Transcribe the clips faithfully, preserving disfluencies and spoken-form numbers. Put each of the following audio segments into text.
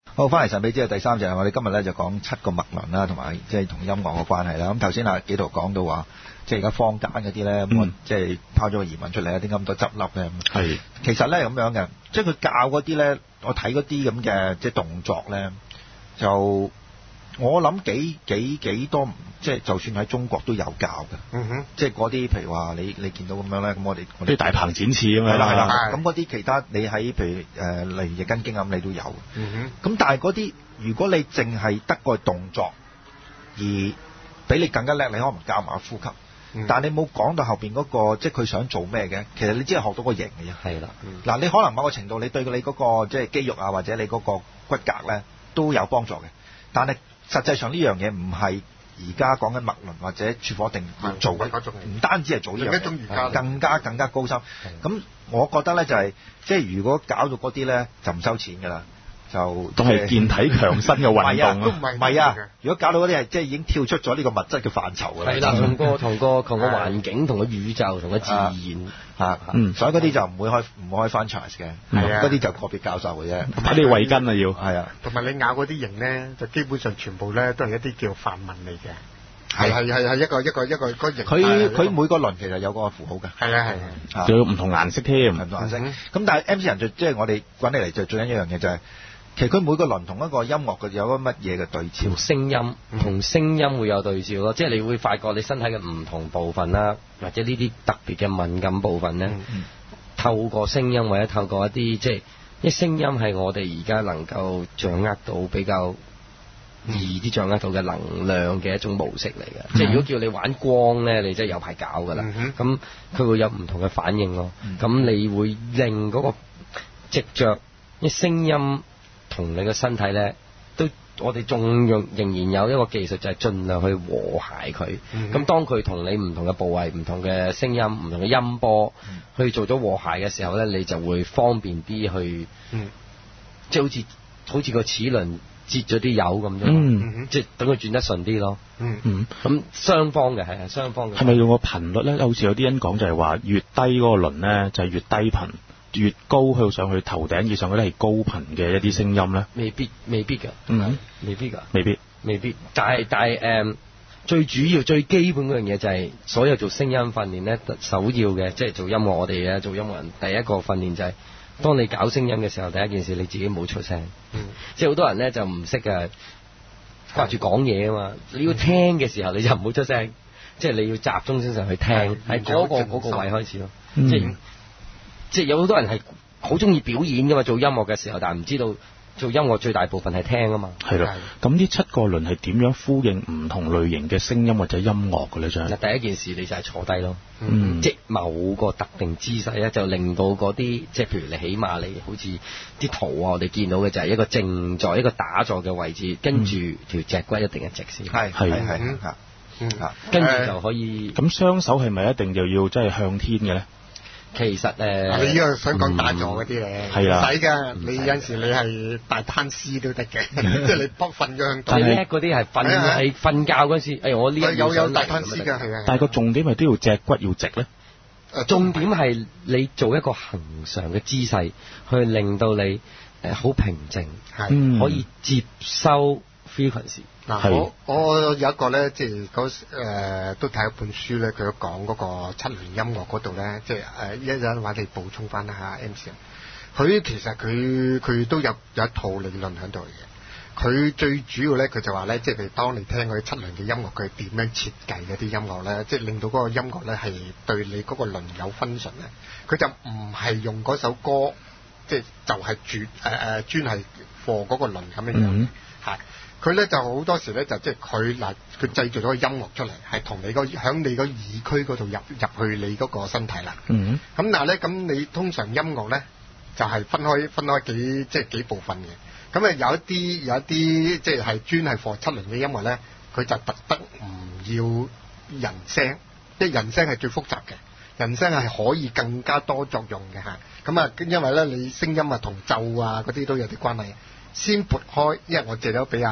好，翻嚟神秘之夜第三集，我哋今日咧就講七個脈輪啦，同埋即係同音樂嘅關係啦。咁頭先啊紀陶講到話，即係而家坊間嗰啲咧，咁我即係拋咗個疑問出嚟啊，點解咁多執笠咧？ 係其實咧咁樣嘅，即係佢教嗰啲咧，我睇嗰啲咁嘅即係動作咧，就我諗幾幾幾多，即係就算喺中國都有教嘅。 嗯哼， 即係嗰啲譬如話你你見到咁樣咧，咁我哋啲大鵬展翅咁樣。 係啦係啦， 係咁嗰啲其他你喺譬如誒、呃、例如易筋經咁，你都有。 嗯咁但係嗰啲如果你淨係得個動作，而比你更加叻，你可能教埋呼吸。 嗯、 但係你冇講到後邊嗰、嗰個，即係佢想做咩嘅？其實你只係學到個型嘅啫。 係啦， 嗱、嗯，你可能某個程度，你對你嗰、嗰個即係肌肉啊，或者你嗰個骨骼咧都有幫助嘅。但係實際上呢樣嘢唔係而家講緊脈輪或者處火定要做嘅，唔單止係做呢樣嘢，更加更加高深。咁我覺得咧就係、係、即係如果搞到嗰啲咧就唔收錢㗎啦。就都係健體強身嘅運動啊！唔係啊！如果搞到嗰啲係即係已經跳出咗呢個物質嘅範疇㗎啦。 係啦，同個同個同個環境、同個宇宙、同個自然嚇，嗯，所以嗰啲就唔會開唔會開 franchise 嘅，係啊，嗰啲就個別教授嘅啫。 睇你慧根啊要， 係啊。 同埋你咬嗰啲型咧，就基本上全部咧都係一啲叫梵文嚟嘅。係係係係一個一個一個個型。 佢佢每個輪其實有個符號嘅。係啊係啊。 仲有唔同顏色添， 唔同顏色。咁但係 M C 人就即係我哋揾嚟嚟就最緊一樣嘢就係。其實佢每個輪同一個音樂嘅有個乜嘢嘅對照？ 同聲音，同聲音會有對照咯。即係你會發覺你身體嘅唔同部分啦，或者呢啲特別嘅敏感部分咧，嗯嗯、透過聲音或者透過一啲即係，一聲音係我哋而家能夠掌握到比較易啲掌握到嘅能量嘅一種模式嚟嘅。嗯、即係如果叫你玩光咧，你真係有排搞㗎啦。咁佢、嗯、會有唔同嘅反應咯。咁、嗯、你會令嗰個藉著一聲音。同你個身體咧，都我哋仲用仍然有一個技術，就係盡量去和諧佢。咁、嗯、當佢同你唔同嘅部位、唔同嘅聲音、唔同嘅音波，嗯、去做咗和諧嘅時候咧，你就會方便啲去，嗯、即係好似好似個齒輪節咗啲油咁啫。嗯、即係等佢轉得順啲咯。嗯嗯，咁雙方嘅係啊，雙方嘅。 係咪用個頻率咧？好似有啲人講就係話，越低嗰個輪咧，就係越低頻。越高去到上去頭頂以上嗰啲係高頻嘅一啲聲音咧， 未必未必㗎， 嗯， 未必㗎， 未必未必。但係但係誒、嗯，最主要最基本嗰樣嘢就係所有做聲音訓練咧，首要嘅即係做音樂，我哋嘅做音樂人第一個訓練就係、是，當你搞聲音嘅時候，第一件事你自己冇出聲，嗯、即係好多人咧就唔識嘅，掛住講嘢啊嘛，你要聽嘅時候你就唔好出聲，嗯、即係你要集中精神去聽，喺嗰、那個嗰個位開始咯，嗯、即係。即係有好多人係好中意表演噶嘛，做音樂嘅時候，但係唔知道做音樂最大部分係聽啊嘛。 係啦，咁呢七個輪係點樣呼應唔同類型嘅聲音或者音樂嘅咧？就係第一件事你就係坐低咯，嗯、即係某個特定姿勢咧，就令到嗰啲即係譬如你起碼你好似啲圖啊，我哋見到嘅就係一個正坐一個打坐嘅位置，跟住條脊骨一定係直先。係係係嚇，嗯嚇，跟住就可以。 咁雙手係咪一定就要即係向天嘅咧？ 其實誒，呃、 你依個想講打坐嗰啲咧，唔使㗎。你有陣時你係大攤屍都得嘅，即係你卜瞓咗向度。 最叻嗰啲係瞓係瞓覺嗰時，誒我呢一有有大攤屍㗎，係啊。 但係個重點係都要脊骨要直咧。 誒，重點係你做一個恆常嘅姿勢，去令到你誒好平靜，係可以接收 frequency。 嗱，我我有一個咧，即係嗰誒都睇一本書咧，佢講嗰個七輪音樂嗰度咧，即係誒一陣話你補充翻啦嚇 M C。佢其實佢佢都有有一套理論喺度嘅。佢最主要咧，佢就話咧，即係當你聽嗰啲七輪嘅音樂，佢點樣設計嗰啲音樂咧，即係令到嗰個音樂咧係對你嗰個輪有 function 咧。佢就唔係用嗰首歌，即係就係專誒誒專係 for 嗰個輪咁樣樣係。佢咧就好多時咧就即係佢嗱佢製造咗個音樂出嚟，係同你個響你個耳區嗰度入入去你嗰個身體啦。嗯，咁但係咧咁你通常音樂咧就係、是、分開分開幾即係幾部分嘅。咁啊有一啲有一啲即係係專係放七輪嘅音樂咧，佢就特登唔要人聲，即係人聲係最複雜嘅，人聲係可以更加多作用嘅嚇。咁啊因為咧你聲音啊同奏啊嗰啲都有啲關係。先撥開，因為我借咗俾阿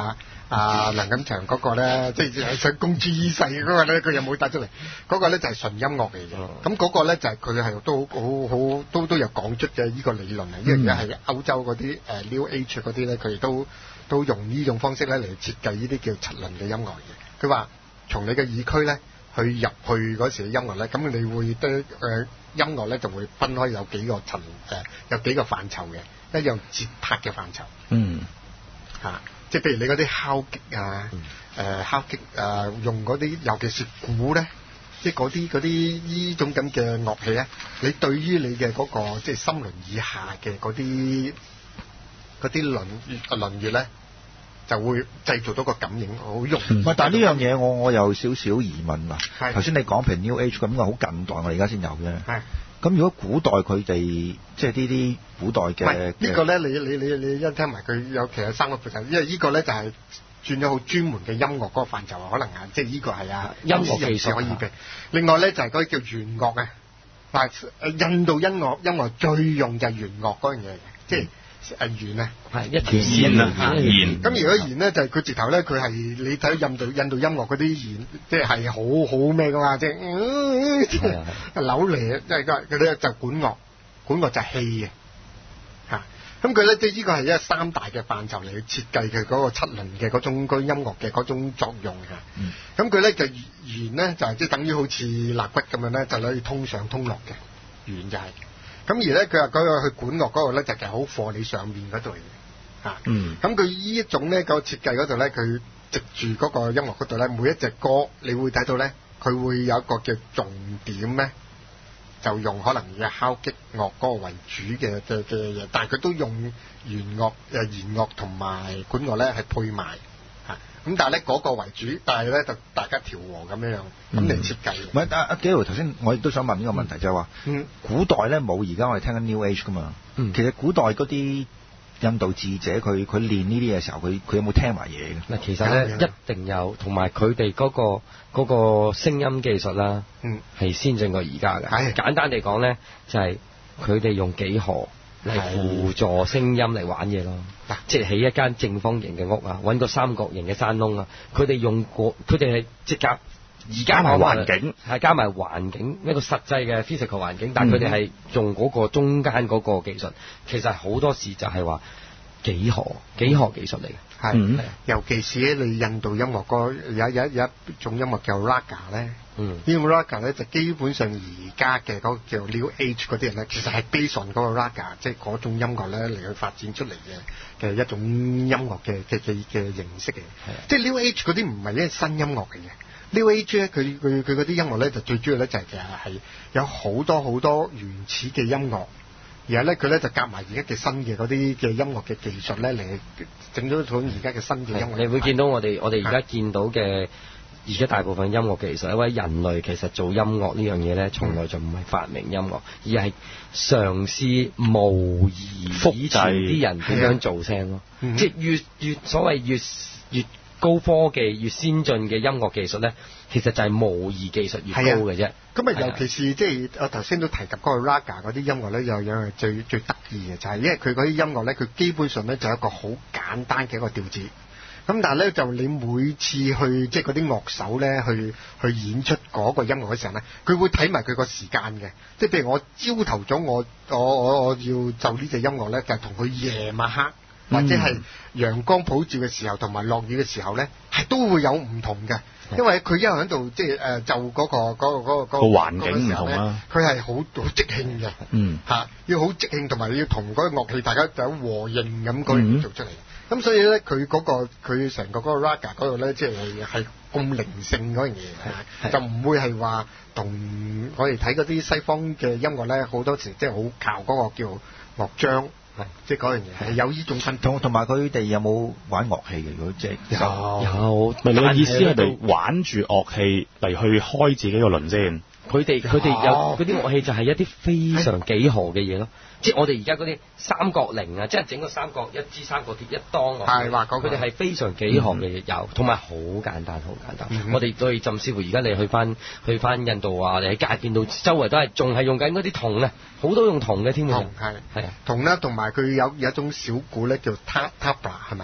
啊梁錦祥嗰個咧，即係想公諸於世嗰個咧，佢又冇帶出嚟。嗰個咧就係純音樂嚟嘅。咁嗰個咧就係佢係都好好都都有講出嘅呢個理論啊。因為而家係歐洲嗰啲誒 New Age 嗰啲咧，佢哋都都用呢種方式咧嚟設計呢啲叫七輪嘅音樂嘅。佢話從你嘅耳區咧去入去嗰時嘅音樂咧，咁你會對誒、呃、音樂咧就會分開有幾個層誒、呃，有幾個範疇嘅，一樣節拍嘅範疇。 嗯。 嚇、啊，即係譬如你嗰啲敲擊啊，誒、嗯呃、敲擊啊、呃，用嗰啲尤其是鼓咧，即係嗰啲嗰啲呢種咁嘅樂器咧，你對於你嘅嗰、嗰個即係心輪以下嘅嗰啲嗰啲輪輪穴咧，就會製造到個感應好喐。 唔係，但係呢樣嘢我我有少少疑問啊。頭先你講譬如 New Age 咁嘅好近代，我而家先有嘅。係。咁如果古代佢哋即係呢啲古代嘅， 唔係呢個咧，你你你你一聽埋佢有其實三個範疇，因為呢個咧就係轉咗好專門嘅音樂嗰個範疇啊，可能啊，即係呢個係啊音樂技術可以嘅。另外咧就係嗰啲叫弦樂啊，但係印度音樂音樂最用就係弦樂嗰樣嘢嘅，即係。誒弦啊，係一條弦啊，弦。咁如果弦咧就係佢直頭咧，佢係你睇印度印度音樂嗰啲弦，即係係好好咩噶嘛，即係扭嚟，即係嗰啲就管樂，管樂就係氣嘅嚇。咁佢咧即係呢個係一三大嘅範疇嚟去設計佢嗰個七輪嘅嗰種嗰音樂嘅嗰種作用嘅。咁佢咧就弦咧就係即係等於好似肋骨咁樣咧，就可以通上通落嘅弦就係。咁而咧，佢話嗰個去管樂嗰度咧，就係好貨你上面嗰度嘅嚇。嗯。咁佢呢一種咧個設計嗰度咧，佢藉住嗰個音樂嗰度咧，每一隻歌你會睇到咧，佢會有一個叫重點咧，就用可能以敲擊樂嗰個為主嘅嘅嘅嘢，但係佢都用弦樂誒弦樂同埋管樂咧係配埋。咁但係咧嗰個為主，但係咧就大家調和咁樣樣咁嚟設計。 唔係阿阿紀陶頭先，我亦都想問呢個問題，嗯、就係話，嗯，古代咧冇而家我哋聽緊 New Age 噶嘛，嗯，其實古代嗰啲印度智者佢佢練呢啲嘅時候，佢佢有冇聽埋嘢嘅？ 嗱，其實咧一定有，同埋佢哋嗰個嗰、嗰個聲音技術啦，嗯，係先進過而家嘅。係簡單地講咧，就係佢哋用幾何嚟輔助聲音嚟玩嘢咯。嗱，即係起一間正方形嘅屋啊，揾個三角形嘅山窿啊，佢哋用過，佢哋係即刻而家埋環境，係加埋環境一個實際嘅 physical 環境，但係佢哋係用嗰個中間嗰個技術，其實好多時就係話幾何幾何技術嚟嘅。係、嗯， 尤其是喺你印度音樂個有有有一種音樂叫 Raga 咧，嗯，呢種 Raga 咧就基本上而家嘅嗰個叫 New Age 嗰啲人咧，其實係 based on 嗰個 Raga，即係嗰種音樂咧嚟去發展出嚟嘅嘅一種音樂嘅嘅嘅嘅形式嘅，即係 New Age 嗰啲唔係一新音樂嚟嘅 ，New Age 咧佢佢佢嗰啲音樂咧就最主要咧就係其實係有好多好多原始嘅音樂。然後咧，佢咧就夾埋而家嘅新嘅嗰啲嘅音樂嘅技術咧嚟整咗套而家嘅新嘅音樂。 你會見到我哋我哋而家見到嘅而家大部分音樂技術，因為人類其實做音樂呢樣嘢咧，從來就唔係發明音樂，而係嘗試模擬以前啲人點樣做聲咯。即係越越所謂越越高科技、越先進嘅音樂技術咧，其實就係模擬技術越高嘅啫。 咁啊，尤其是即係我頭先都提及嗰個 Raga 嗰啲音樂咧，有樣係最最得意嘅，就係因為佢嗰啲音樂咧，佢基本上咧就係一個好簡單嘅一個調子。咁但係咧，就你每次去即係嗰啲樂手咧，去去演出嗰個音樂嘅時候咧，佢會睇埋佢個時間嘅。即係譬如我朝頭早我我我我要就呢隻音樂咧，就係同佢夜晚黑。或者係陽光普照嘅時候，同埋落雨嘅時候咧，係都會有唔同嘅，因為佢一路喺度即係誒就嗰個嗰個嗰個嗰個環境唔同啦， 佢係好好即興嘅，嗯嚇，要好即興，同埋要同嗰個樂器大家有和應咁嗰樣做出嚟。咁、嗯、所以咧，佢嗰、嗰個佢成個嗰個 Raga 嗰度咧，即係係咁靈性嗰樣嘢，就唔會係話同我哋睇嗰啲西方嘅音樂咧，好多時即係好靠嗰個叫樂章。即係嗰樣嘢係有呢種分同同埋佢哋有冇玩樂器嘅？如果即係有有，咪你嘅意思係咪玩住樂器嚟去開自己個輪先？ 佢哋佢哋有嗰啲樂器就係一啲非常幾何嘅嘢咯，即係我哋而家嗰啲三角鈴啊，即係整個三角一支三角鐵一當啊，係話佢哋係非常幾何嘅嘢有，同埋好簡單好簡單。嗯、我哋對甚至乎而家你去翻去翻印度啊，你喺街見到周圍都係仲係用緊嗰啲銅咧，好多用銅嘅添喎。銅係係啊， 銅啦，同埋佢有有一種小鼓咧叫 tabla 係咪？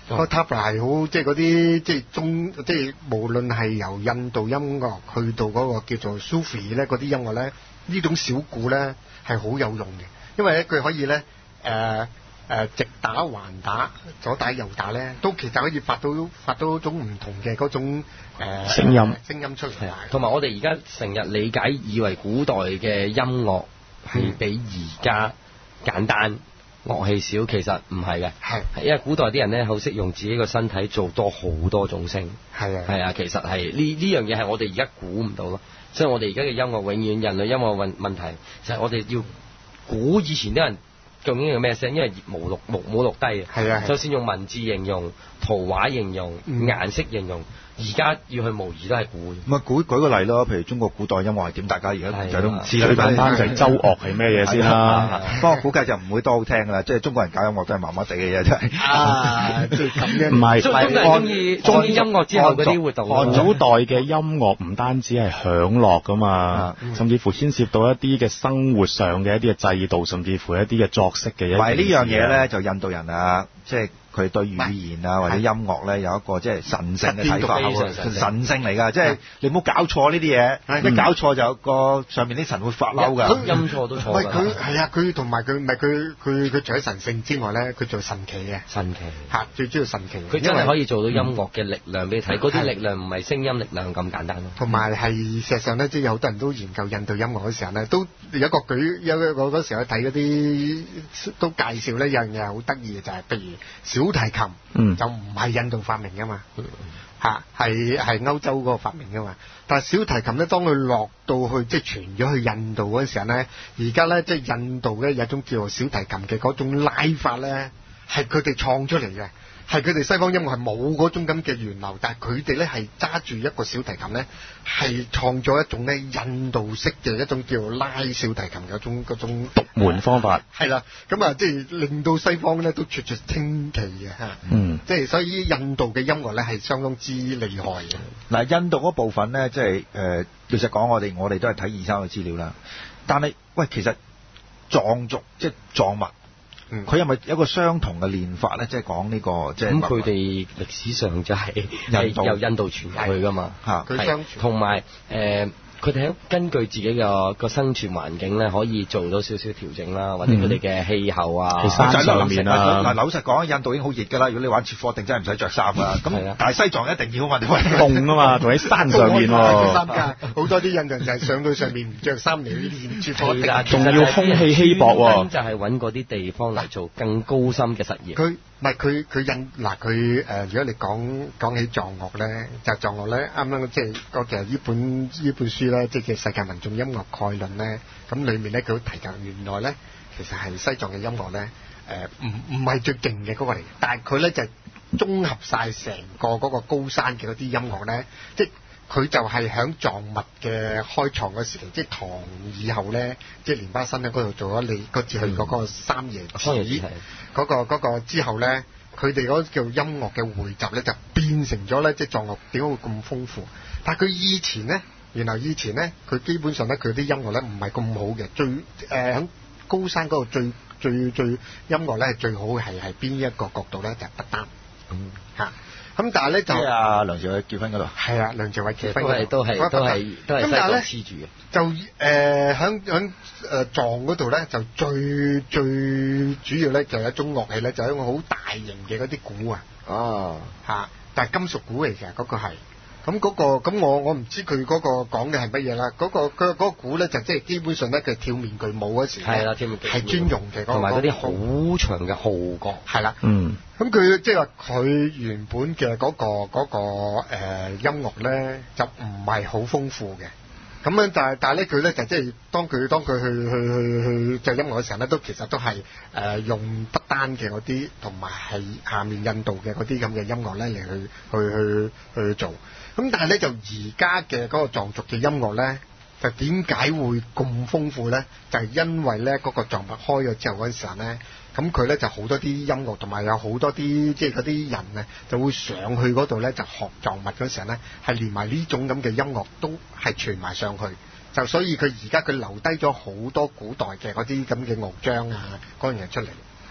個 tabla 係好即係嗰啲即係中即係無論係由印度音樂去到嗰個叫做 Sufi 咧嗰啲音樂咧，呢種小鼓咧係好有用嘅，因為咧佢可以咧誒誒直打橫打左打右打咧，都其實可以發到發到一種唔同嘅嗰種誒聲音聲音出嚟。 同埋我哋而家成日理解以為古代嘅音樂係比而家簡單。樂器少，其實唔係嘅， 係因為古代啲人咧好識用自己個身體做多好多種聲， 係啊， 係啊，其實係呢呢樣嘢係我哋而家估唔到咯，所以我哋而家嘅音樂永遠人類音樂問問題就係我哋要估以前啲人究竟係咩聲，因為冇錄冇冇錄低嘅， 係啊， 就算用文字形容、圖畫形容、 嗯、 顏色形容。而家要去模擬都係估嘅。 咁啊，舉舉個例咯，譬如中國古代音樂係點？大家而家就都唔知啦。 最簡單就係周樂係咩嘢先啦。 不過估計就唔會多好聽㗎啦，即係中國人搞音樂都係麻麻地嘅嘢，真係。 啊，即係咁樣。 唔係， 中國人中意中意音樂之後嗰啲活動。 古代嘅音樂唔單止係享樂㗎嘛，嗯、甚至乎牽涉到一啲嘅生活上嘅一啲嘅制度，甚至乎一啲嘅作息嘅一啲。 係呢樣嘢咧，就印度人啊，即係。佢對語言啊或者音樂咧有一個即係神聖嘅睇法，神聖嚟㗎，即係你唔好搞錯呢啲嘢，你搞錯就個上面啲神會發嬲㗎， 音錯都錯。 喂，佢係啊，佢同埋佢唔係佢佢佢除咗神聖之外咧，佢做神奇嘅， 神奇嚇最主要神奇。 佢真係可以做到音樂嘅力量俾你睇，嗰啲力量唔係聲音力量咁簡單咯。 同埋係事實上咧，即係有好多人都研究印度音樂嘅時候咧，都有一個舉有一個嗰時候睇嗰啲都介紹咧，有樣嘢係好得意嘅，就係譬如小提琴。 嗯、 就唔係印度發明㗎嘛，嚇係係歐洲嗰個發明㗎嘛。但係小提琴咧，當佢落到去即係傳咗去印度嗰陣時候咧，而家咧即係印度咧有一種叫做小提琴嘅嗰種拉法咧，係佢哋創出嚟嘅。係佢哋西方音樂係冇嗰種咁嘅源流，但係佢哋咧係揸住一個小提琴咧，係創造一種咧印度式嘅一種叫做拉小提琴嘅一種嗰種獨門方法。 係啦，咁啊即係令到西方咧都啜啜稱奇嘅嚇。嗯，即係所以印度嘅音樂咧係相當之厲害嘅。 嗱，印度嗰部分咧，即係誒，老實講，我哋我哋都係睇二三個資料啦。但係喂，其實藏族即係藏物。佢係咪有一個相同嘅練法咧？即係講呢個即係咁佢哋歷史上就係係由印度傳入去噶嘛嚇， 佢相傳同埋誒佢哋喺根據自己嘅個生存環境咧，可以做到少少調整啦，或者佢哋嘅氣候啊， 喺山上面啊。 嗱，老實講，印度已經好熱㗎啦。如果你玩切貨定真係唔使着衫㗎。咁但係西藏一定要啊嘛， 凍啊嘛，仲喺山上面喎。 衫㗎，好多啲印度人就係上到上面唔着衫嚟練切貨定， 仲要空氣稀薄喎。 就係揾嗰啲地方嚟做更高深嘅實驗。 佢唔係佢佢印嗱佢誒，如果你講講起藏樂咧，就藏樂咧，啱啱即係嗰其實呢本呢本書咧，即係世界民眾音樂概論咧，咁裡面咧佢都提及原來咧，其實係西藏嘅音樂咧，誒唔唔係最勁嘅嗰個嚟，但係佢咧就係綜合晒成個嗰個高山嘅嗰啲音樂咧，即係佢就係響藏物嘅開創嗰時期，即係唐以後咧，即係蓮花生喺嗰度做咗你嗰次去嗰個三爺寺嗰個嗰個之後咧，佢哋嗰叫音樂嘅匯集咧，就變成咗咧，即係藏樂點解會咁豐富？但係佢以前咧，原來以前咧，佢基本上咧，佢啲音樂咧唔係咁好嘅，最誒喺高山嗰度最最最音樂咧係最好嘅係係邊一個角度咧？就係不丹，嗯嚇。咁但係咧就即係阿梁朝偉結婚嗰度， 係啊，梁朝偉結婚都係都係都係都係西藏黐住嘅。 就誒響響誒藏嗰度咧，就最最主要咧就有一種樂器咧，就係一個好大型嘅嗰啲鼓啊。哦，嚇！但係金屬鼓嚟嘅嗰個係。咁嗰個咁我我唔知佢嗰個講嘅係乜嘢啦。嗰個佢嗰個鼓咧就即係基本上咧，佢跳面具舞嗰時係啦，跳面具舞係專用嘅， 同埋嗰啲好長嘅號角係啦。 嗯。 咁佢即係話佢原本嘅嗰個嗰個誒音樂咧就唔係好豐富嘅。咁樣但係但係咧佢咧就即係當佢當佢去去去去做音樂嘅時候咧，都其實都係誒用不丹嘅嗰啲同埋係下面印度嘅嗰啲咁嘅音樂咧嚟去去去去做。咁但係咧就而家嘅嗰個藏族嘅音樂咧，就點解會咁豐富咧？就係因為咧嗰個藏脈開咗之後嗰陣時候咧，咁佢咧就好多啲音樂同埋有好多啲即係嗰啲人啊，就會上去嗰度咧就學藏脈嗰時候咧，係連埋呢種咁嘅音樂都係傳埋上去。就所以佢而家佢留低咗好多古代嘅嗰啲咁嘅樂章啊嗰樣嘢出嚟嚇。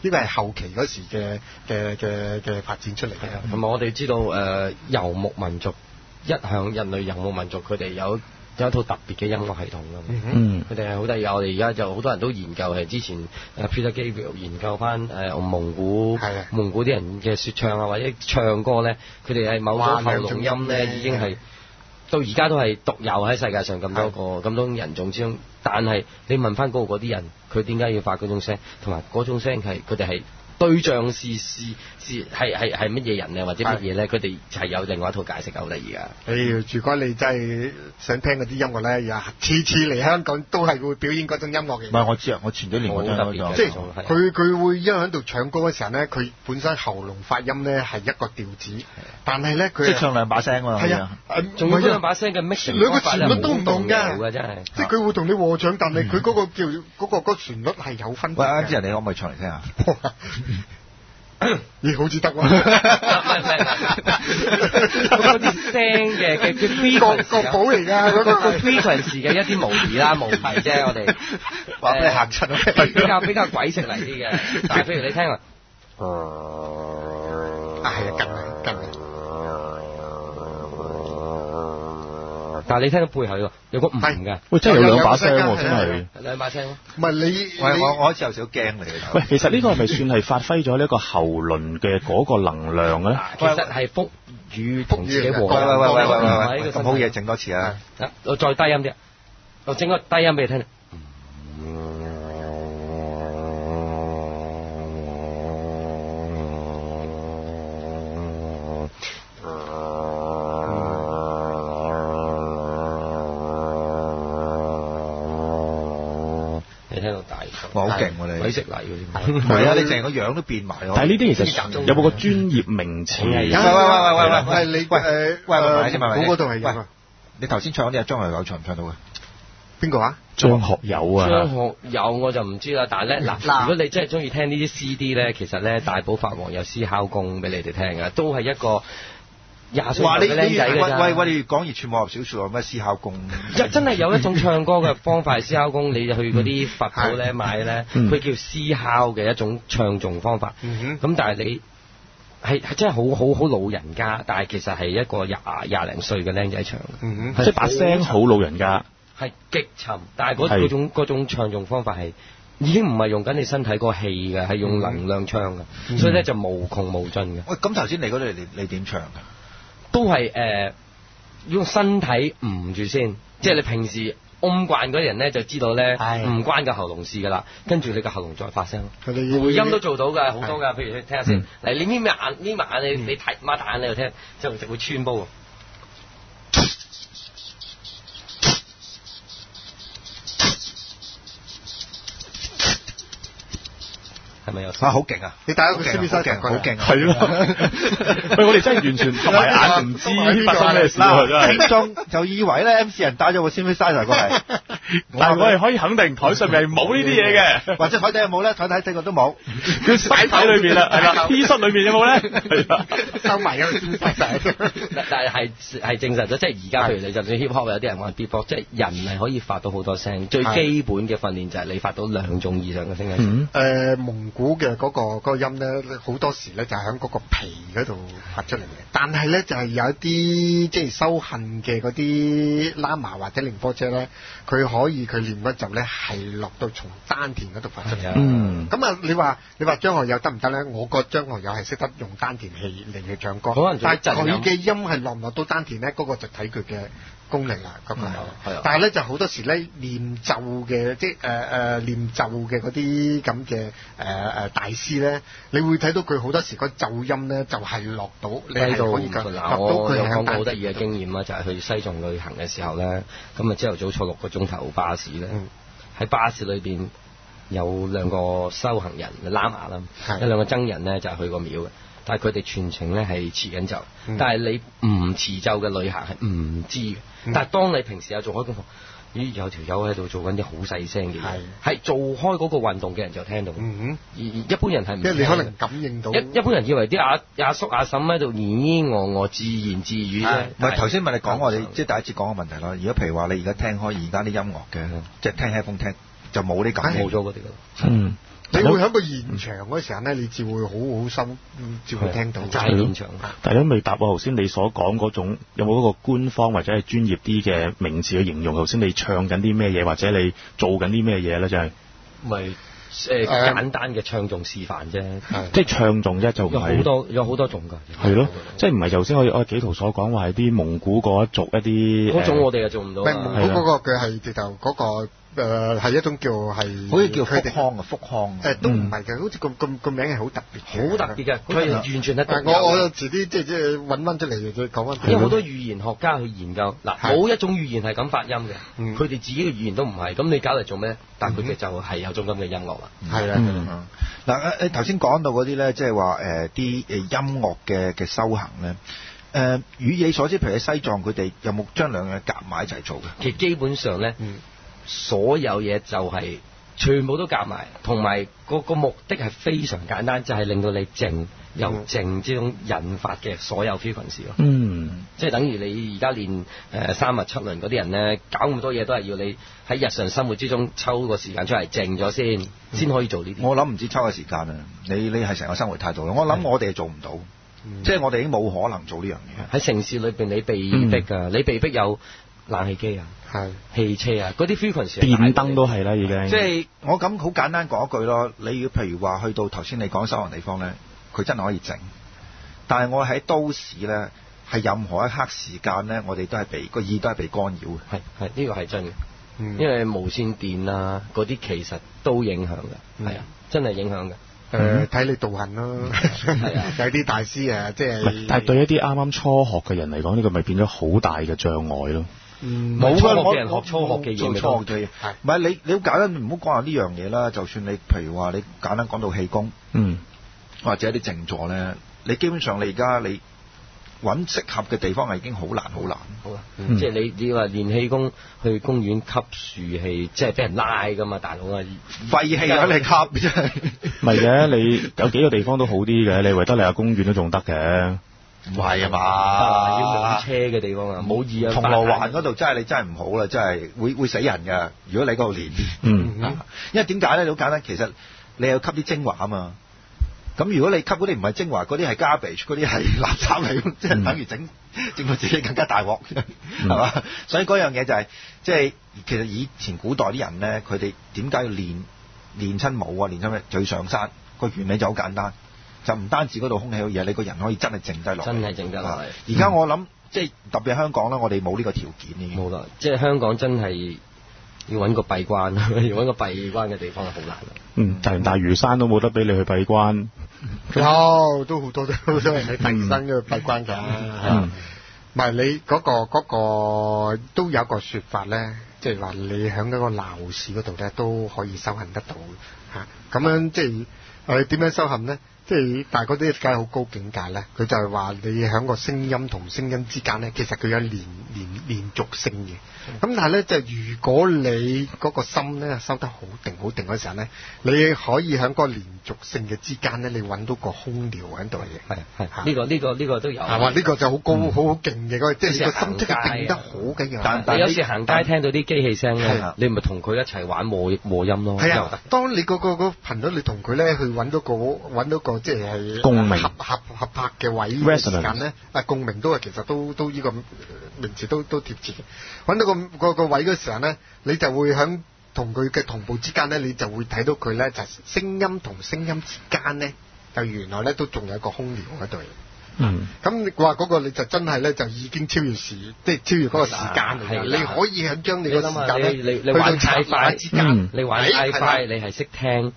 呢個係後期嗰時嘅嘅嘅嘅發展出嚟嘅。 同埋我哋知道誒、呃、遊牧民族一向人類遊牧民族佢哋有有一套特別嘅音樂系統㗎嘛。 嗯， 佢哋係好得意。我哋而家就好多人都研究係之前誒 Peter Gabriel 研究翻誒、呃、蒙古蒙古啲人嘅説唱啊，或者唱歌咧，佢哋係某種喉嚨音咧已經係。到而家都係獨有喺世界上咁多個咁多人種之中，但係你問翻嗰個嗰啲人，佢點解要發嗰種聲，同埋嗰種聲係佢哋係對象是是是係係係乜嘢人咧，或者乜嘢咧？佢哋係有另外一套解釋，好得意㗎。 誒，如果你真係想聽嗰啲音樂咧，又次次嚟香港都係會表演嗰種音樂嘅。 唔係我知啊，我前幾年我聽嗰種， 即係佢佢會因為喺度唱歌嘅時候咧，佢本身喉嚨發音咧係一個調子，但係咧佢即係唱兩把聲喎。 係啊， 仲要兩把聲嘅 mix， 兩個旋律都唔同㗎， 真係。 即係佢會同你和唱，但係佢嗰個叫嗰個嗰個旋律係有分別。 喂，啱先人哋可唔可以唱嚟聽下？ 咦，好似得喎！ 嗰啲聲嘅嘅嘅 frequency 國寶嚟㗎，嗰個 frequency 嘅一啲模擬啦，模擬啫，我哋話俾你嚇親啊！ 比較比較鬼食嚟啲嘅，但係譬如你聽啊， 係啊，跟啊跟啊。 但係你聽到背後有有個唔嘅， 喂，真係有兩把聲喎，真係兩把聲咯。 唔係你， 喂，我我開始有少少驚你。 喂，其實呢個係咪算係發揮咗呢一個喉輪嘅嗰個能量咧？ 其實係腹語同自己和。 喂喂喂喂喂喂，咁好嘢，整多次啊！ 我再低音啲，我整個低音俾你聽。 哇，好勁喎你！ 鬼食嚟㗎， 係啊，你成個樣都變埋。 但係呢啲其實有冇個專業名詞？ 喂喂喂喂喂，係你喂誒喂喂先， 我嗰度係有啊。 你頭先唱嗰啲係張學友唱唔唱到嘅？ 邊個啊？ 張學友啊！ 張學友我就唔知啦，但係咧嗱，如果你真係中意聽呢啲 C D 咧，其實咧大寶法王有思考功俾你哋聽嘅，都係一個。廿歲嘅僆仔㗎咋？ 喂喂，你講熱傳武俠小説有咩思考功？ 真係有一種唱歌嘅方法係思考功，你就去嗰啲佛鋪咧買咧，佢叫思考嘅一種唱誦方法。咁但係你係係真係好好好老人家，但係其實係一個廿廿零歲嘅僆仔唱嘅， 即係把聲好老人家， 係極沉，但係嗰嗰種嗰種唱誦方法係已經唔係用緊你身體個氣嘅，係用能量唱嘅，所以咧就無窮無盡嘅。 喂，咁頭先你嗰度你你點唱㗎？ 都係誒、呃、用身體唔住先，即係你平時嗡慣嗰啲人咧就知道咧唔關個喉嚨事㗎啦，跟住你個喉嚨再發聲，回音都做到㗎，好多㗎。譬如你聽下先，嚟你眯埋眼，眯埋眼你你睇擘大眼你就聽，之後就會穿煲。係咪有？ 啊，好勁啊！ 你帶咗個 C B 三好勁， 係咯。喂，我哋真係完全合埋眼，唔知發生咩事啊！真係。 聽眾就以為咧 M C 人帶咗個 C B 三過嚟， 但係我哋可以肯定台上面係冇呢啲嘢嘅， 或者台底有冇咧？台底四個都冇， 佢曬喺裏邊啦，係啦。T 恤裏邊有冇咧？係啦， 收埋咗先曬曬。 但係係係證實咗，即係而家譬如你就算 hip hop 有啲人玩 beatbox，即係人係可以發到好多聲。最基本嘅訓練就係你發到兩種以上嘅聲音。 誒蒙古嘅嗰個嗰個音咧，好多時咧就係喺嗰個皮嗰度發出嚟嘅。但係咧就係有一啲即係修行嘅嗰啲喇嘛或者寧波車咧，佢可以佢練嗰陣咧係落到從丹田嗰度發出嚟。 嗯。 咁啊，你話你話張學友得唔得咧？我覺得張學友係識得用丹田氣嚟去唱歌，但係佢嘅音係落唔落到丹田咧，嗰、嗰個就睇佢嘅功力啦，咁啊，係啊。但係咧就好多時咧念咒嘅，即係誒誒念咒嘅嗰啲咁嘅誒誒大師咧，你會睇到佢好多時嗰咒音咧就係、是、落到你係可以㗎。嗱， 我有講過好得意嘅經驗啦，就係、是、去西藏旅行嘅時候咧，咁啊朝頭早坐六個鐘頭巴士咧，喺、嗯、巴士裏邊有兩個修行人喇嘛啦，有兩個僧人咧就係、是、去個廟嘅。但係佢哋全程咧係持緊咒，嗯、但係你唔持咒嘅旅行係唔知嘅。嗯、但係當你平時有做開功課，咦有條友喺度做緊啲好細聲嘅嘢，係做開嗰個運動嘅人就聽到。嗯、而一般人係唔，即係你可能感應到。 一一般人以為啲阿阿叔阿嬸喺度咿咿我我自言自語啫。 唔係頭先問你講我哋即係第一次講嘅問題啦。如果譬如話你而家聽開而家啲音樂嘅，即係聽 headphone 聽就冇啲感覺， 冇咗嗰啲㗎。 嗯。 你會喺個現場嗰時候咧，你至會好好心，至會聽到。 就係現場。 但係你都未答我頭先你所講嗰種，有冇一個官方或者係專業啲嘅名詞去形容頭先你唱緊啲咩嘢，或者你做緊啲咩嘢咧？真係咪誒簡單嘅唱誦示範啫， 即係唱誦啫，就唔係有好多有好多種㗎。 係咯，即係唔係頭先我我紀陶所講話係啲蒙古嗰一族一啲嗰種我哋又做唔到。 唔係蒙古嗰個佢係直頭嗰個。誒係、呃、一種叫係， 好似叫福康啊，福康誒都唔係嘅，好似個個個名係好特別， 好特別嘅，佢係完全係獨有。 我我遲啲即係即係揾翻出嚟再講翻。 因為好多語言學家去研究，嗱冇一種語言係咁發音嘅，佢哋、嗯、自己嘅語言都唔係，咁你搞嚟做咩？但係佢嘅就係有種咁嘅音樂啦。係啊， 嗱誒頭先講到嗰啲咧，即係話誒啲誒音樂嘅嘅修行咧。誒、呃，語以所知，譬如喺西藏，佢哋有冇將兩樣夾埋一齊做嘅？ 其實基本上咧，嗯、所有嘢就係全部都夾埋，同埋個個目的係非常簡單，就係、是、令到你靜，由靜之中引發嘅所有 frequency 咯。嗯，即係等於你而家練誒、呃、三日七輪嗰啲人咧，搞咁多嘢都係要你喺日常生活之中抽個時間出嚟靜咗先，先、嗯、可以做呢啲。 我諗唔止抽個時間啊，你你係成個生活態度咯。我諗我哋係做唔到。嗯、即係我哋已經冇可能做呢樣嘢。 喺城市裏邊，你被逼啊，嗯、你被逼有冷氣機啊，係汽車啊，嗰啲 frequency 電燈都係啦，已經。 即係我咁好簡單講一句咯。你要譬如話去到頭先你講修行地方咧，佢真係可以靜。但係我喺都市咧，係任何一刻時間咧，我哋都係被個耳都係被干擾嘅。 係係呢個係真嘅，嗯、因為無線電啊嗰啲其實都影響嘅，係啊、嗯，真係影響嘅。 誒睇你道行咯，有啲大師啊，即係。 但係對一啲啱啱初學嘅人嚟講，呢個咪變咗好大嘅障礙咯。 嗯，冇啊，我人學初學嘅嘢， 初學嘅嘢，係唔係你你好簡單，唔好講下呢樣嘢啦。就算你譬如話你簡單講到氣功，嗯，或者一啲靜坐咧，你基本上你而家你揾適合嘅地方係已經好難好難。 好啦，嗯、即係你你話練氣功去公園吸樹氣，即係俾人拉噶嘛，大佬啊！ 廢氣啊，你吸真係。 唔係嘅，你有幾個地方都好啲嘅，你維多利亞公園都仲得嘅。 唔係啊嘛， 要冇車嘅地方啊，冇意啊。 銅鑼灣嗰度真係你真係唔好啦，真係會會死人㗎。如果你嗰度練，嗯，因為點解咧？你好簡單，其實你有吸啲精華啊嘛。咁如果你吸嗰啲唔係精華，嗰啲係 garbage，嗰啲係垃圾嚟，即係等於整整到自己更加大鑊，係嘛？嗯、所以嗰樣嘢就係、是，即係其實以前古代啲人咧，佢哋點解要練練親武啊？練親咩？就要上山，個原理就好簡單，就唔單止嗰度空氣好嘢，你個人可以真係靜低落嚟。真係靜得落嚟。而家我諗，即係特別香港咧，我哋冇呢個條件已經。冇啦， 即係香港真係。要揾個閉關，要揾個閉關嘅地方係好難。 嗯，大大嶼山都冇得俾你去閉關。 有，都好多都好多人喺大嶼山嗰度閉關㗎。嗯，唔係你嗰個嗰個都有一個説法咧，即係話你喺嗰個鬧市嗰度咧都可以修行得到嚇。咁樣即係誒點樣修行咧？即係但係嗰啲梗係好高境界咧。佢就係話你喺個聲音同聲音之間咧，其實佢有連連連續性嘅。咁但係咧，就如果你嗰個心咧收得好定好定嗰時候咧，你可以喺嗰個連續性嘅之間咧，你揾到個空調喺度嘅。係係， 呢個呢個呢個都有。 係嘛？呢個就好高好好勁嘅嗰，即係你個心即係定得好緊要。 但但有時行街聽到啲機器聲咧，你咪同佢一齊玩和和音咯。 係啊，當你個個個頻率你同佢咧去揾到個揾到個即係共鳴合合合拍嘅位嘅時間咧，啊共鳴都係其實都都呢個名詞都都貼切嘅。揾到個個個位嗰時候咧，你就會喺同佢嘅同步之間咧，你就會睇到佢咧就聲音同聲音之間咧，就原來咧都仲有一個空調喺度。嗯，咁你話嗰個你就真係咧就已經超越時，即係超越嗰個時間嚟嘅。你可以喺將你嘅時間咧， 你你玩太快之間，你玩太快，你係識聽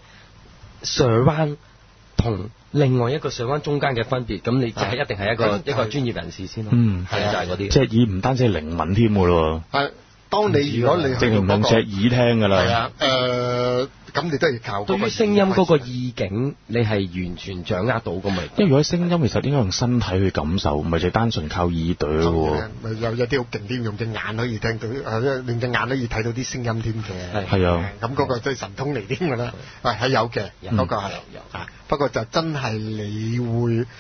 surround 同另外一個 surround 中間嘅分別，咁你就係一定係一個一個專業人士先咯。嗯，係就係嗰啲， 即係以唔單止係靈敏添嘅咯。 係，當你如果你即係唔用隻耳聽㗎啦。係啊， 誒。咁你都係靠對於聲音嗰個意境，你係完全掌握到㗎嘛？ 因為如果聲音其實應該用身體去感受，唔係就單純靠耳朵喎。 咪有有啲好勁啲，用隻眼可以聽到，誒用隻眼可以睇到啲聲音添嘅。 係啊， 咁嗰個真係神通嚟添㗎啦。喂，係有嘅，嗰個係有。不過就真係你會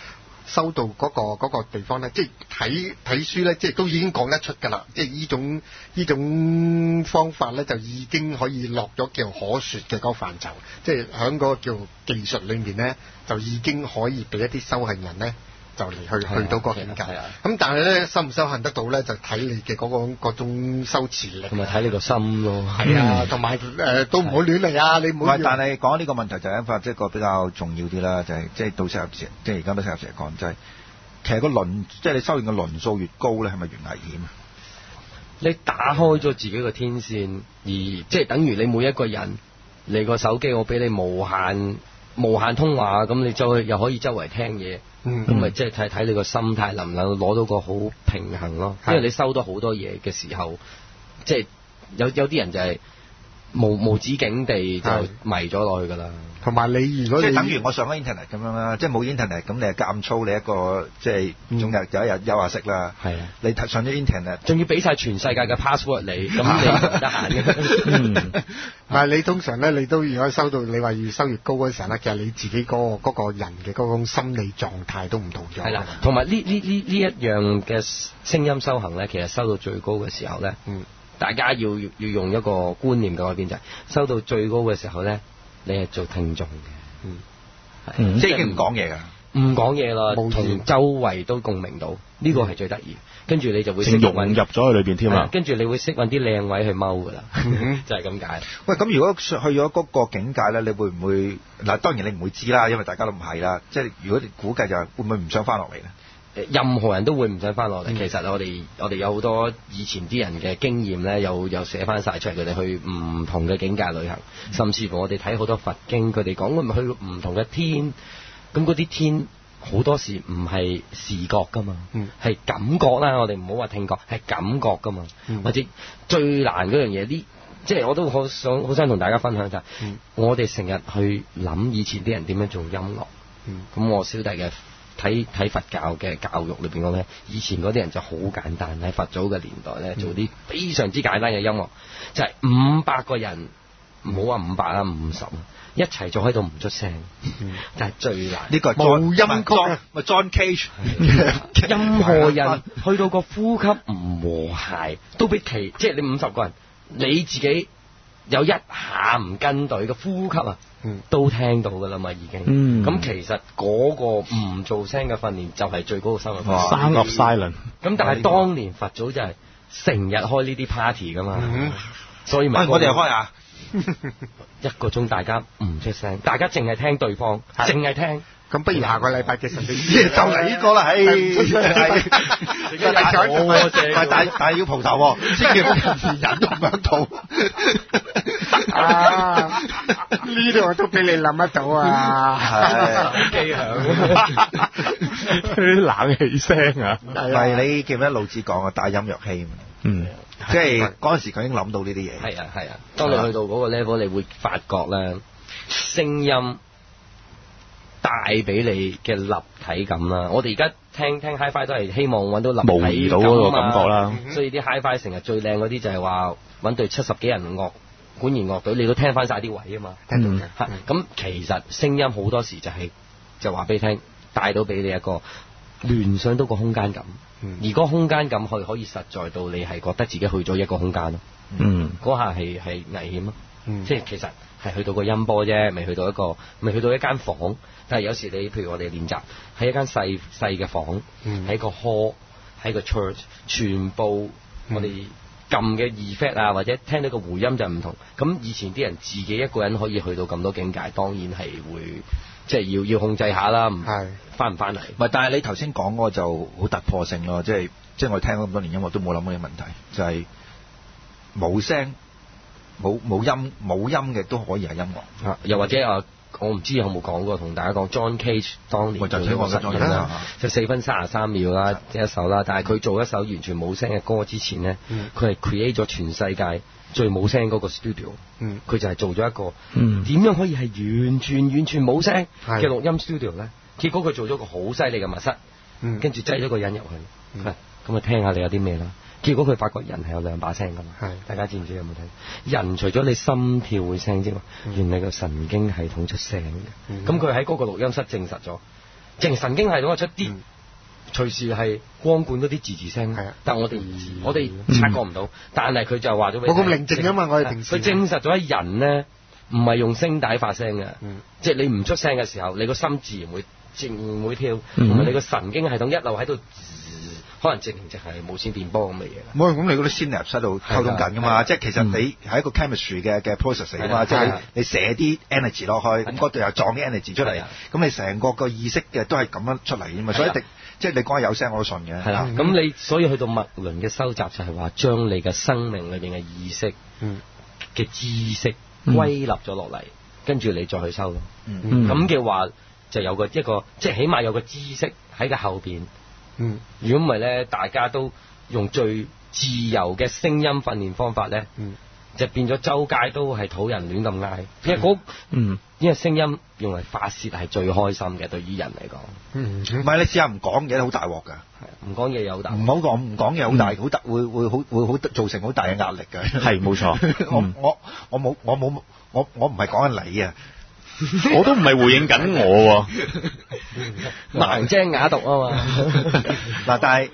收到嗰、個嗰、個地方咧，即係睇睇書咧，即係都已經講得出㗎啦。即係呢種呢種方法咧，就已經可以落咗叫可説嘅嗰個範疇，即係喺嗰個叫技術裏面咧，就已經可以俾一啲修行人咧。就嚟去去到個境界，咁但係咧修唔修行得到咧，就睇你嘅嗰、嗰個嗰種修持力， 同埋睇你個心咯。 係啊，同埋誒都唔好亂嚟啊！你唔好。 但係講呢個問題就係一個即係個比較重要啲啦，就係即係到適合時，即係而家都適合時嚟講，就係、是、其實個輪，即係你修練嘅輪數越高咧，係咪越危險啊？ 你打開咗自己個天線，而即係等於你每一個人，你個手機我俾你無限無限通話，咁你就又可以周圍聽嘢。咁咪即係睇睇你個心態能唔能夠攞到個好平衡咯，因為你收到好多嘢嘅時候，即係有有啲人就係無無止境地就迷咗落去㗎啦。 同埋你如果即係等於我上咗 internet 咁樣啦，即係冇 internet 咁你係監操你一個即係總有有一日休下息啦。係啊，你上咗 internet， 仲要俾晒全世界嘅 password 你，咁你唔得閒嘅。 但係你通常咧，你都如果收到你話越收越高嗰時候咧，其實你自己嗰、嗰個嗰個人嘅嗰種心理狀態都唔同咗。 係啦，同埋呢呢呢呢一樣嘅聲音修行咧，其實收到最高嘅時候咧，嗯，大家要要要用一個觀念嘅改變就係、是、收到最高嘅時候咧，你係做聽眾嘅，嗯， 嗯即係已經唔講嘢㗎。 唔講嘢啦，同周圍都共鳴到，呢、呢個係最得意。跟住你就會識融入咗去裏邊添啊！ 跟住你會識揾啲靚位去踎㗎啦，就係咁解。 喂，咁如果去咗嗰個境界咧，你會唔會嗱？當然你唔會知啦，因為大家都唔係啦。即係如果你估計就係會唔會唔想翻落嚟咧？ 任何人都會唔想翻落嚟。其實我哋我哋有好多以前啲人嘅經驗咧，又又寫翻晒出嚟。佢哋去唔同嘅境界旅行，甚至乎我哋睇好多佛經，佢哋講佢咪去唔同嘅天，咁嗰啲天。好多時唔係視覺噶嘛，係、嗯、感覺啦。我哋唔好話聽覺，係感覺噶嘛、嗯。或者最難嗰樣嘢，呢即係我都好想好想同大家分享就係、嗯，我哋成日去諗以前啲人點樣做音樂。咁、嗯、我小弟嘅睇睇佛教嘅教育裏邊講咧，以前嗰啲人就好簡單，喺佛祖嘅年代咧，做啲非常之簡單嘅音樂，就係五百個人，唔好話五百啦，五十。一齊坐喺度唔出聲，就係最難。呢個冇音曲咪 John Cage。 任何人去到個呼吸唔和諧，都俾其即係你五十個人，你自己有一下唔跟隊嘅呼吸啊，嗯、都聽到㗎啦嘛已經。咁、嗯、其實嗰個唔做聲嘅訓練就係最高嘅收入。 Sound of silence。 咁但係當年佛祖就係成日開呢啲 party 㗎嘛，嗯、所以咪、那個、 我哋開啊！ 一個鐘大家唔出聲，大家淨係聽對方，淨係聽。 咁不如下個禮拜嘅神秘之夜就嚟呢個啦，係。 但但係要蒲頭，千祈唔好人都唔響肚。 啊！呢度我都俾你諗得到啊！ 係機響， 啲冷氣聲啊！ 係你記唔記得老子講啊？帶音樂器嗯。即係嗰陣時佢已經諗到呢啲嘢。 係啊係啊，當你去到嗰個 level，你會發覺咧，聲音帶俾你嘅立體感啦。我哋而家聽聽 Hi-Fi 都係希望揾到立體感模擬到嗰個感覺啦。 所以啲 Hi-Fi 成日最靚嗰啲就係話揾對七十幾人樂管弦樂隊，你都聽翻晒啲位啊嘛。聽到嘅。咁、嗯、其實聲音好多時就係、是、就話俾你聽，帶到俾你一個聯想到個空間感。而嗰個空間感可可以實在到你係覺得自己去咗一個空間咯，嗯，嗰下係係危險咯，嗯，即係其實係去到個音波啫，未去到一個，未去到一間房，但係有時你譬如我哋練習喺一間細細嘅房，喺、嗯、個 hall，喺個 church，全部我哋撳嘅 effect 啊，或者聽到個回音就唔同。咁以前啲人自己一個人可以去到咁多境界，當然係會。即係要要控制下啦，唔翻唔翻嚟？ 唔係，但係你頭先講嗰個就好突破性咯，即係即係我聽咗咁多年音樂都冇諗過呢個問題，就係、是、冇聲、冇冇音、冇音嘅都可以係音樂。 啊、又或者啊，我唔知有冇講過，同大家講 John Cage 當年做嘅實驗啦，就四分三十三秒啦，一首啦。但係佢做一首完全冇聲嘅歌之前咧，佢係 create 咗全世界最冇聲嗰個 studio，佢、嗯、就係做咗一個點、嗯、樣可以係完全完全冇聲嘅錄音 studio 咧？結果佢做咗個好犀利嘅密室，跟住擠咗個人入去，咁、嗯、啊聽下你有啲咩啦？結果佢發覺人係有兩把聲噶嘛，大家知唔知有冇睇？人除咗你心跳會聲之外，嗯、原來個神經系統出聲嘅。咁佢喺嗰個錄音室證實咗， 淨係神經系統出啲。 嗯隨時係光管嗰啲字字聲， 係啊， 但係我哋、 嗯、 我哋察覺唔到，但係佢就話咗俾冇咁寧靜啊嘛，我哋平時佢證實咗人咧唔係用聲帶發聲嘅， 嗯、 即係你唔出聲嘅時候，你個心自然會自然會跳，同、 嗯、 埋你個神經系統一路喺度，可能直情就係無線電波咁嘅嘢。 冇咁你嗰啲 synapse 喺度溝通緊㗎嘛，即係其實你係一個 chemistry 嘅嘅 process 嚟㗎嘛，即係你你射啲 energy 落去，咁嗰度又撞啲 energy 出嚟，咁你成個個意識嘅都係咁樣出嚟㗎嘛，所以一定。即係你講有聲我都信嘅。 係啦，咁、嗯、你所以去到脈輪嘅收集就係話將你嘅生命裏邊嘅意識嘅知識歸納咗落嚟，跟、嗯、住你再去收咯。咁嘅、嗯、話就有個一個即係起碼有個知識喺個後邊。嗯，如果唔係咧，大家都用最自由嘅聲音訓練方法咧。嗯。就變咗周街都係土人亂咁嗌，因為嗰嗯，因為聲音用嚟發泄係最開心嘅，對於人嚟講。嗯，唔係你試下唔講嘢好大鑊㗎。係，唔講嘢有大鑊。唔好講，唔講嘢好大，好大會會好會好造成好大嘅壓力㗎。係冇錯。我我我冇我冇我我唔係講緊你啊，我都唔係回應緊我喎。盲精啞毒啊嘛。嗱，但係。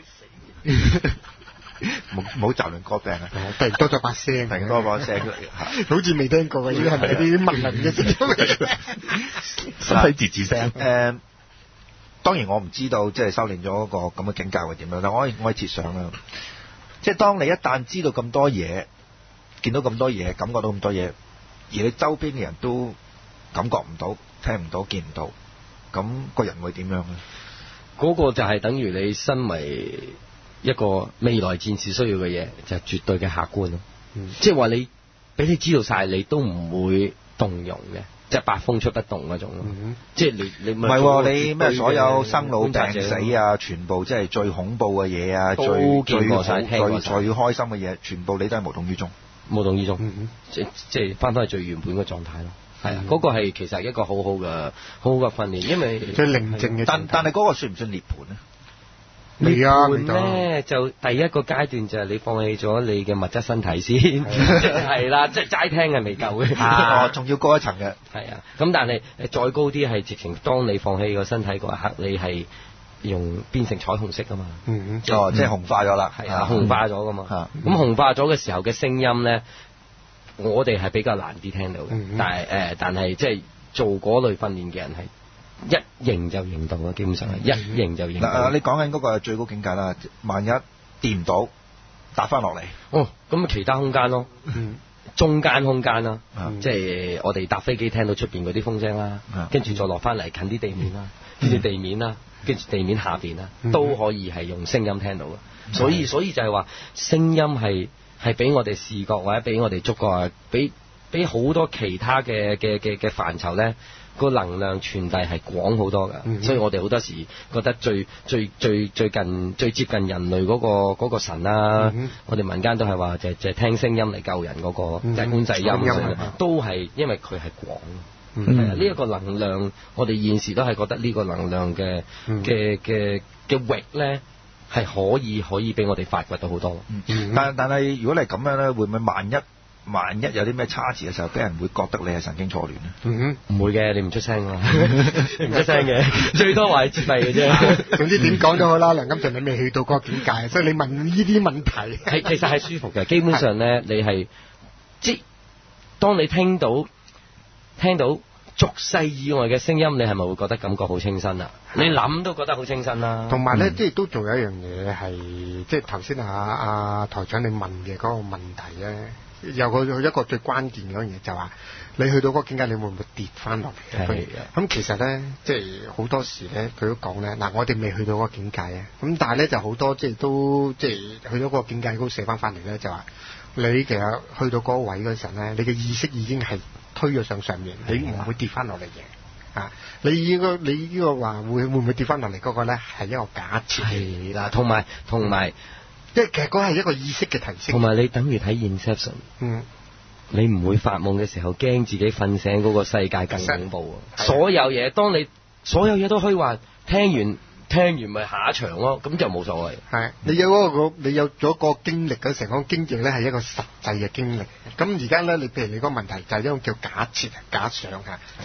冇冇雜亂歌病啊！突然多咗把聲，突然多把聲嚟，好似未聽過嘅，呢啲係咪啲文人嘅聲音嚟？身體字字聲。誒，當然我唔知道，即係修煉咗一個咁嘅境界會點樣，但我可以我可以設想啦。即係當你一旦知道咁多嘢，見到咁多嘢，感覺到咁多嘢，而你周邊嘅人都感覺唔到、聽唔到、見唔到，咁個人會點樣咧？嗰個就係等於你身為一個未來戰士需要嘅嘢，就係、是、絕對嘅客觀咯。嗯、即係話你俾你知道晒，你都唔會動容嘅，即係百風出不動嗰種咯。嗯、即係你你唔係你咩所有生老病死啊，全部即係最恐怖嘅嘢啊，最最好最最開心嘅嘢，全部你都係無動於衷。無動於衷，嗯、即即係翻返去最原本嘅狀態咯。係啊，嗰、嗯、個係其實一個好好嘅好好嘅訓練，因為最寧靜嘅。但但係嗰個算唔算涅槃咧？涅槃咧就第一個階段就係你放棄咗你嘅物質身體先，係啦，即係齋聽係未夠嘅，哦，仲要高一層嘅。係啊，咁但係再高啲係直情，當你放棄個身體嗰一刻，你係用變成彩虹色噶嘛？嗯嗯，即哦，即係紅化咗啦，係啊，紅化咗噶嘛。咁、嗯、紅化咗嘅時候嘅聲音咧，我哋係比較難啲聽到嘅、嗯，但係誒、呃，但係即係做嗰類訓練嘅人係。一認就認到啦，基本上係一認就認到。嗱、嗯，你講緊嗰個最高境界啦，萬一掂唔到，打翻落嚟。哦，咁其他空間咯，嗯、中間空間啦，嗯、即係我哋搭飛機聽到出邊嗰啲風聲啦，跟、嗯、住再落翻嚟近啲地面啦，跟、嗯、住地面啦，跟住地面下邊啦、嗯，都可以係用聲音聽到嘅、嗯。所以所以就係話，聲音係係俾我哋視覺或者俾我哋觸覺啊，俾俾好多其他嘅嘅嘅嘅範疇咧。個能量傳遞係廣好多㗎、嗯，所以我哋好多時覺得最最最最近最接近人類嗰、嗰個嗰個神啦、啊嗯，我哋民間都係話就就係聽聲音嚟救人嗰、嗰個，嗯、就係觀世音、嗯，都係因為佢係廣，係啊，呢一個能量，我哋現時都係覺得呢個能量嘅嘅嘅嘅域咧係可以可以俾我哋發掘到好多，嗯嗯、但但係如果你係咁樣咧，會唔會萬一？萬一有啲咩差池嘅時候，俾人會覺得你係神經錯亂咧？嗯，唔會嘅，你唔出聲啊，你唔出聲嘅，最多話係接幣嘅啫。總之點講都好啦，梁錦祥你未去到嗰個境界，所以你問呢啲問題係其實係舒服嘅。基本上咧，你係即當你聽到聽到俗世以外嘅聲音，你係咪會覺得感覺好清新啊？你諗都覺得好清新啦。同埋咧，即係都仲有一樣嘢係，即係頭先啊啊台長你問嘅嗰個問題咧。有個一個最關鍵嗰樣嘢就話，你去到嗰個境界，你會唔會跌翻落嚟？係咁其實咧，即係好多時咧，佢都講咧，嗱，我哋未去到嗰個境界啊。咁但係咧，就好多即係都即係去到嗰個境界，都寫翻翻嚟咧，就話你其實去到嗰個位嗰陣咧，你嘅意識已經係推咗上上面，你唔會跌翻落嚟嘅。啊，你呢個你呢個話會會唔會跌翻落嚟嗰個咧，係一個假設。係啦，同埋同埋。即係其實嗰係一個意識嘅提升，同埋你等於睇 Inception，嗯，你唔會發夢嘅時候驚自己瞓醒嗰個世界更恐怖啊！所有嘢，當你所有嘢都虛幻，聽完聽完咪下一場咯，咁就冇所謂。係你有嗰個你有咗個經歷嘅成個經驗咧，係一個實際嘅經歷。咁而家咧，你譬如你個問題就係一種叫假設、假想嚇，就係、是。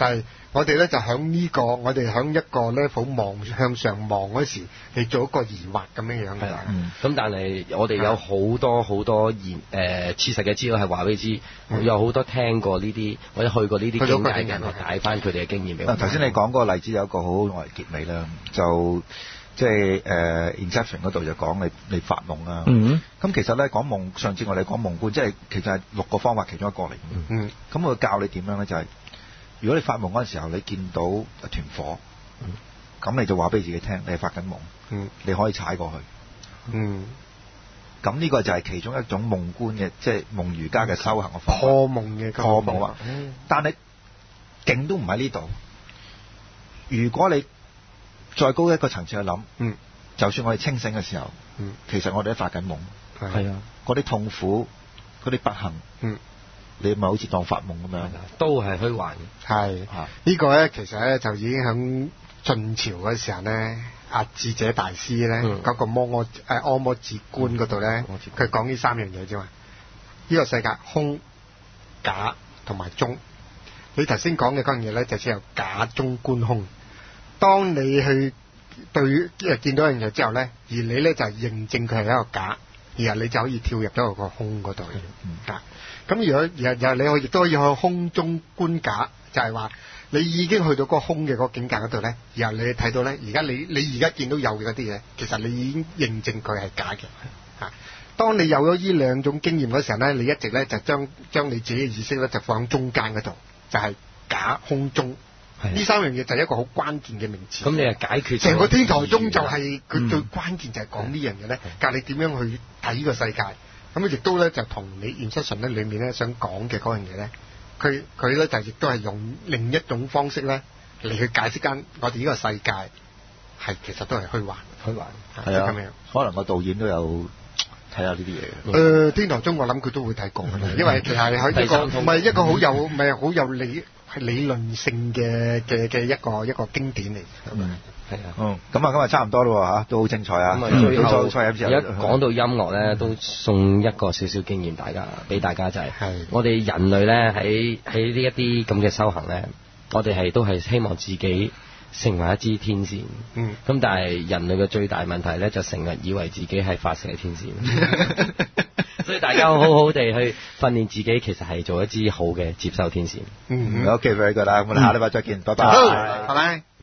我哋咧就響呢、這個，我哋響一個 level 望向上望嗰時，嚟做一個疑惑咁樣樣嘅。 咁、嗯、但係我哋有好多好多現誒切實嘅資料係話俾你知，嗯、有好多聽過呢啲或者去過呢啲境界嘅人，係帶翻佢哋嘅經驗俾我。 頭先你講嗰個例子有一個好好嘅結尾啦，就即係誒、呃、Inception 嗰度就講你你發夢啊。咁、嗯、其實咧講夢，上次我哋講夢觀，即係其實係六個方法其中一個嚟。嗯。咁佢教你點樣咧？就係、是。如果你發夢嗰陣時候，你見到一團火，咁、嗯、你就話俾自己聽，你係發緊夢、嗯，你可以踩過去。嗯，咁呢個就係其中一種夢觀嘅，即係夢瑜伽嘅修行嘅方法。破夢嘅破夢啊！但係勁都唔喺呢度。如果你再高一個層次去諗，嗯，就算我哋清醒嘅時候，嗯，其實我哋都發緊夢。係啊，嗰啲痛苦，嗰啲不幸，嗯。你咪好似當發夢咁樣， 都係虛幻。 係呢個咧，其實咧就已經喺晉朝嗰時候咧，阿智者大師咧嗰、嗯那個摩訶誒阿摩智觀嗰度咧，佢講呢三樣嘢啫嘛。呢、這個世界空、假同埋中。你頭先講嘅嗰樣嘢咧，就只有假中觀空。當你去對誒見到一樣嘢之後咧，而你咧就認證佢係一個假，然後你就可以跳入咗個空嗰度嘅。嗯。咁如果日日你可亦都可以去空中觀假，就係、是、話你已經去到嗰個空嘅嗰個境界嗰度咧，然後你睇到咧，而家你你而家見到有嘅嗰啲嘢，其實你已經認證佢係假嘅。嚇！當你有咗呢兩種經驗嗰時候咧，你一直咧就將將你自己嘅意識咧就放喺中間嗰度，就係、是、假空中。呢三樣嘢就係一個好關鍵嘅名詞。咁你係解決成個天台宗就係佢最關鍵就係講呢樣嘢咧，教你點樣去睇呢個世界。咁亦都咧就同你 Inception 咧裏面咧想講嘅嗰樣嘢咧，佢佢咧就亦都係用另一種方式咧嚟去解釋緊我哋呢個世界係其實都係虛幻，虛幻係啊咁樣。可能個導演都有睇下呢啲嘢。誒、呃，天台宗我諗佢都會睇過嘅，因為其實係一個唔係一個好有唔係好有理理論性嘅嘅嘅一個一個經典嚟。嗯係啊，嗯，咁啊，今日差唔多咯嚇，都好精彩啊！咁啊，最後而家講到音樂咧，都送一個少少經驗大家，俾大家就係、是，我哋人類咧喺喺呢一啲咁嘅修行咧，我哋係都係希望自己成為一支天線。嗯，咁但係人類嘅最大問題咧，就成日以為自己係發射嘅天線。所以大家好好地去訓練自己，其實係做一支好嘅接收天線。嗯，OK，very good啦，我哋下禮拜再見，拜拜，拜拜。